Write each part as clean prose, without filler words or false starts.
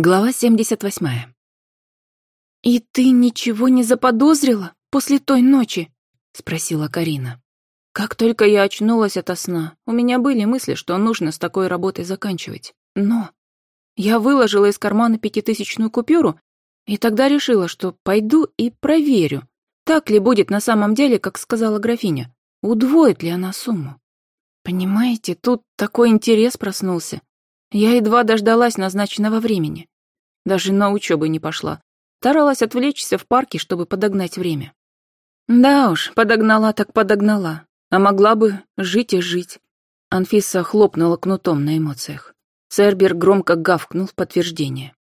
Глава 78. «И ты ничего не заподозрила после той ночи?» — спросила Карина. Как только я очнулась ото сна, у меня были мысли, что нужно с такой работой заканчивать. Но я выложила из кармана 5000-ную купюру и тогда решила, что пойду и проверю, так ли будет на самом деле, как сказала графиня, удвоит ли она сумму. Понимаете, тут такой интерес проснулся. Я едва дождалась назначенного времени. Даже на учебу не пошла. Старалась отвлечься в парке, чтобы подогнать время. Да уж, подогнала так подогнала. А могла бы жить и жить. Анфиса хлопнула кнутом на эмоциях. Цербер громко гавкнул в подтверждение.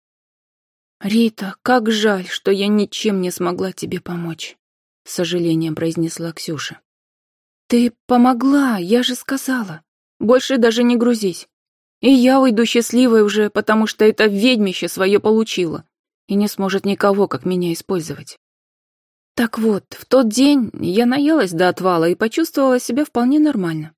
«Рита, как жаль, что я ничем не смогла тебе помочь», — с сожалением произнесла Ксюша. «Ты помогла, я же сказала. Больше даже не грузись. И я уйду счастливой уже, потому что это ведьмище свое получило и не сможет никого, как меня, использовать. Так вот, в тот день я наелась до отвала и почувствовала себя вполне нормально.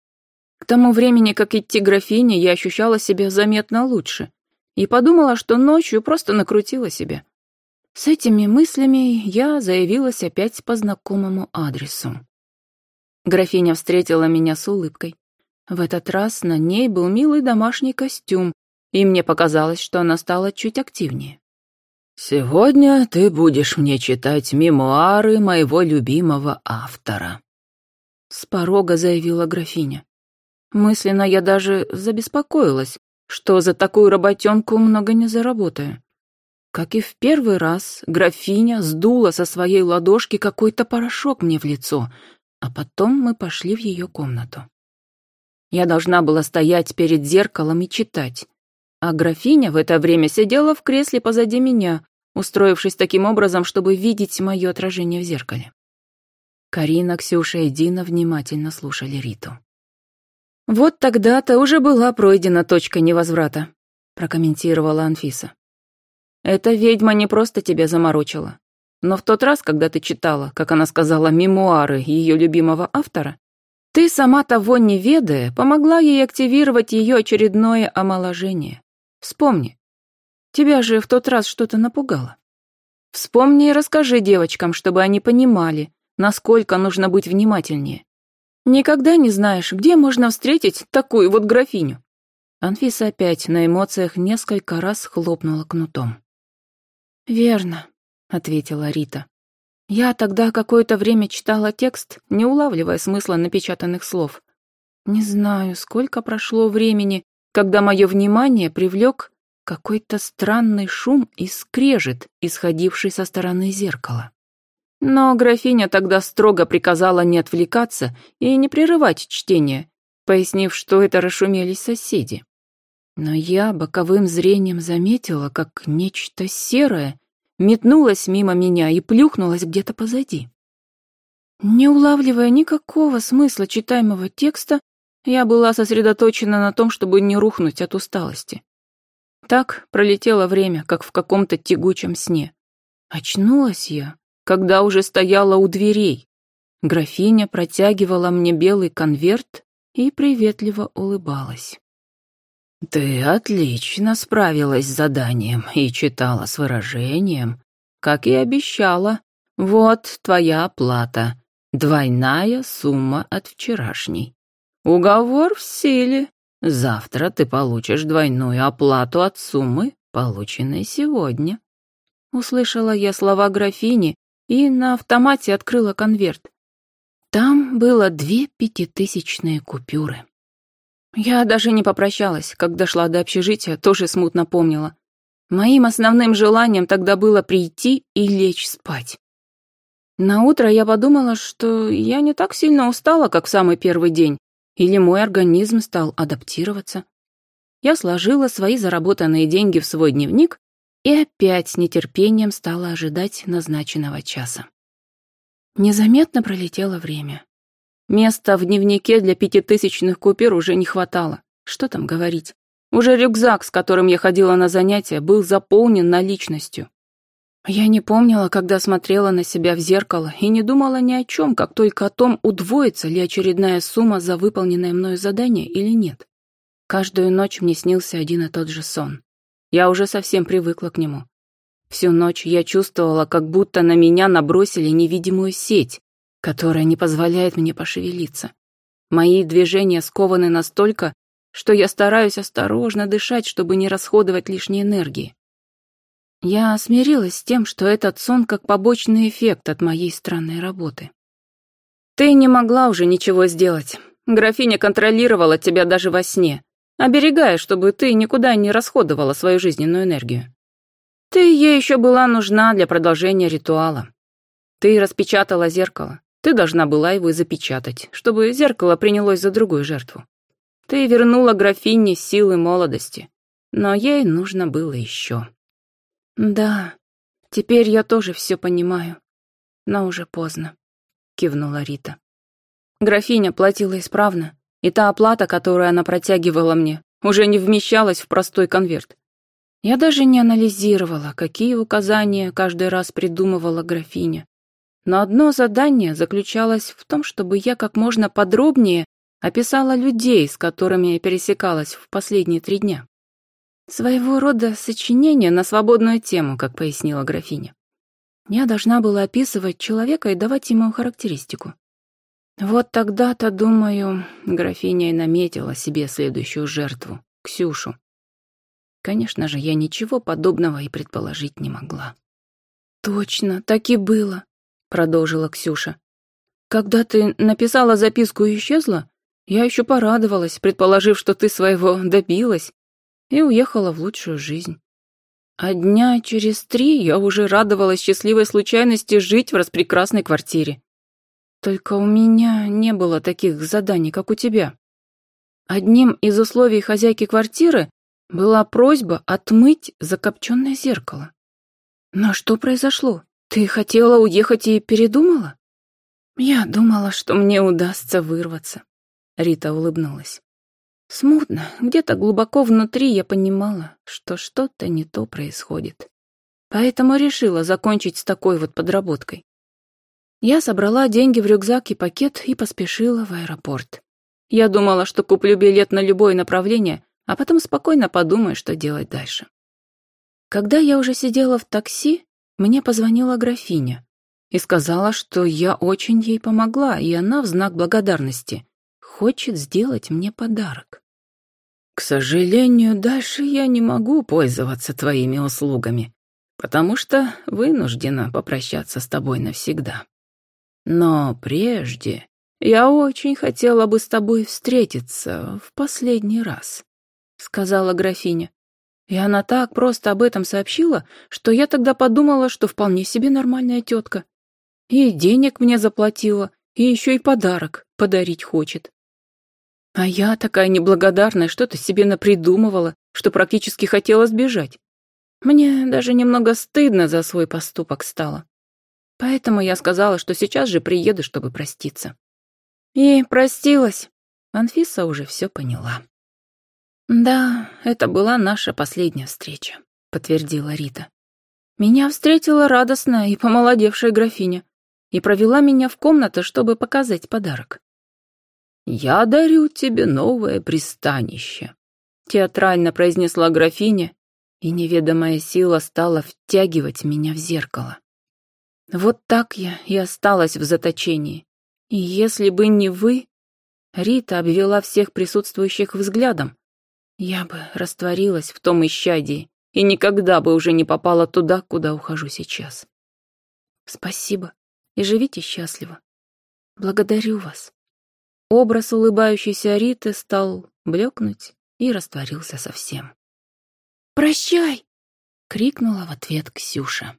К тому времени, как идти к графине, я ощущала себя заметно лучше и подумала, что ночью просто накрутила себя. С этими мыслями я заявилась опять по знакомому адресу. Графиня встретила меня с улыбкой. В этот раз на ней был милый домашний костюм, и мне показалось, что она стала чуть активнее. «Сегодня ты будешь мне читать мемуары моего любимого автора», — с порога заявила графиня. Мысленно я даже забеспокоилась, что за такую работенку много не заработаю. Как и в первый раз, графиня сдула со своей ладошки какой-то порошок мне в лицо, а потом мы пошли в ее комнату. Я должна была стоять перед зеркалом и читать, а графиня в это время сидела в кресле позади меня, устроившись таким образом, чтобы видеть мое отражение в зеркале. Карина, Ксюша и Дина внимательно слушали Риту. «Вот тогда-то уже была пройдена точка невозврата», — прокомментировала Анфиса. «Эта ведьма не просто тебя заморочила, но в тот раз, когда ты читала, как она сказала, мемуары ее любимого автора, ты, сама того не ведая, помогла ей активировать ее очередное омоложение. Вспомни. Тебя же в тот раз что-то напугало. Вспомни и расскажи девочкам, чтобы они понимали, насколько нужно быть внимательнее. Никогда не знаешь, где можно встретить такую вот графиню». Анфиса опять на эмоциях несколько раз хлопнула кнутом. «Верно», — ответила Рита. «Я тогда какое-то время читала текст, не улавливая смысла напечатанных слов. Не знаю, сколько прошло времени, когда мое внимание привлек какой-то странный шум и скрежет, исходивший со стороны зеркала. Но графиня тогда строго приказала не отвлекаться и не прерывать чтение, пояснив, что это расшумелись соседи. Но я боковым зрением заметила, как нечто серое метнулась мимо меня и плюхнулась где-то позади. Не улавливая никакого смысла читаемого текста, я была сосредоточена на том, чтобы не рухнуть от усталости. Так пролетело время, как в каком-то тягучем сне. Очнулась я, когда уже стояла у дверей. Графиня протягивала мне белый конверт и приветливо улыбалась. «Ты отлично справилась с заданием и читала с выражением, как и обещала. Вот твоя оплата, двойная сумма от вчерашней. Уговор в силе. Завтра ты получишь двойную оплату от суммы, полученной сегодня». Услышала я слова графини и на автомате открыла конверт. Там было 2 5000-ные купюры. Я даже не попрощалась, как дошла до общежития, тоже смутно помнила. Моим основным желанием тогда было прийти и лечь спать. Наутро я подумала, что я не так сильно устала, как в самый первый день, или мой организм стал адаптироваться. Я сложила свои заработанные деньги в свой дневник и опять с нетерпением стала ожидать назначенного часа. Незаметно пролетело время. Места в дневнике для 5000-ных купюр уже не хватало. Что там говорить? Уже рюкзак, с которым я ходила на занятия, был заполнен наличностью. Я не помнила, когда смотрела на себя в зеркало, и не думала ни о чем, как только о том, удвоится ли очередная сумма за выполненное мною задание или нет. Каждую ночь мне снился один и тот же сон. Я уже совсем привыкла к нему. Всю ночь я чувствовала, как будто на меня набросили невидимую сеть, которая не позволяет мне пошевелиться. Мои движения скованы настолько, что я стараюсь осторожно дышать, чтобы не расходовать лишней энергии. Я смирилась с тем, что этот сон как побочный эффект от моей странной работы. Ты не могла уже ничего сделать. Графиня контролировала тебя даже во сне, оберегая, чтобы ты никуда не расходовала свою жизненную энергию. Ты ей еще была нужна для продолжения ритуала. Ты распечатала зеркало. Ты должна была его и запечатать, чтобы зеркало принялось за другую жертву. Ты вернула графине силы молодости, но ей нужно было еще. Да, теперь я тоже все понимаю, но уже поздно, кивнула Рита. Графиня платила исправно, и та оплата, которую она протягивала мне, уже не вмещалась в простой конверт. Я даже не анализировала, какие указания каждый раз придумывала графиня. Но одно задание заключалось в том, чтобы я как можно подробнее описала людей, с которыми я пересекалась в последние 3 дня. Своего рода сочинение на свободную тему, как пояснила графиня. Я должна была описывать человека и давать ему характеристику. Вот тогда-то, думаю, графиня и наметила себе следующую жертву — Ксюшу. Конечно же, я ничего подобного и предположить не могла. «Точно, так и было», — продолжила Ксюша. «Когда ты написала записку и исчезла, я еще порадовалась, предположив, что ты своего добилась, и уехала в лучшую жизнь. А дня через 3 я уже радовалась счастливой случайности жить в распрекрасной квартире. Только у меня не было таких заданий, как у тебя. Одним из условий хозяйки квартиры была просьба отмыть закопченное зеркало. Но что произошло? Ты хотела уехать и передумала? Я думала, что мне удастся вырваться. Рита улыбнулась. Смутно, где-то глубоко внутри я понимала, что что-то не то происходит. Поэтому решила закончить с такой вот подработкой. Я собрала деньги в рюкзак и пакет и поспешила в аэропорт. Я думала, что куплю билет на любое направление, а потом спокойно подумаю, что делать дальше. Когда я уже сидела в такси, мне позвонила графиня и сказала, что я очень ей помогла, и она в знак благодарности хочет сделать мне подарок. «К сожалению, дальше я не могу пользоваться твоими услугами, потому что вынуждена попрощаться с тобой навсегда. Но прежде я очень хотела бы с тобой встретиться в последний раз», — сказала графиня. И она так просто об этом сообщила, что я тогда подумала, что вполне себе нормальная тетка. И денег мне заплатила, и еще и подарок подарить хочет. А я такая неблагодарная, что-то себе напридумывала, что практически хотела сбежать. Мне даже немного стыдно за свой поступок стало. Поэтому я сказала, что сейчас же приеду, чтобы проститься. И простилась. Анфиса уже все поняла. «Да, это была наша последняя встреча», — подтвердила Рита. Меня встретила радостная и помолодевшая графиня и провела меня в комнату, чтобы показать подарок. «Я дарю тебе новое пристанище», — театрально произнесла графиня, и неведомая сила стала втягивать меня в зеркало. Вот так я и осталась в заточении. И если бы не вы, Рита обвела всех присутствующих взглядом, я бы растворилась в том исчадии и никогда бы уже не попала туда, куда ухожу сейчас. Спасибо и живите счастливо. Благодарю вас. Образ улыбающейся Риты стал блекнуть и растворился совсем. «Прощай!» — крикнула в ответ Ксюша.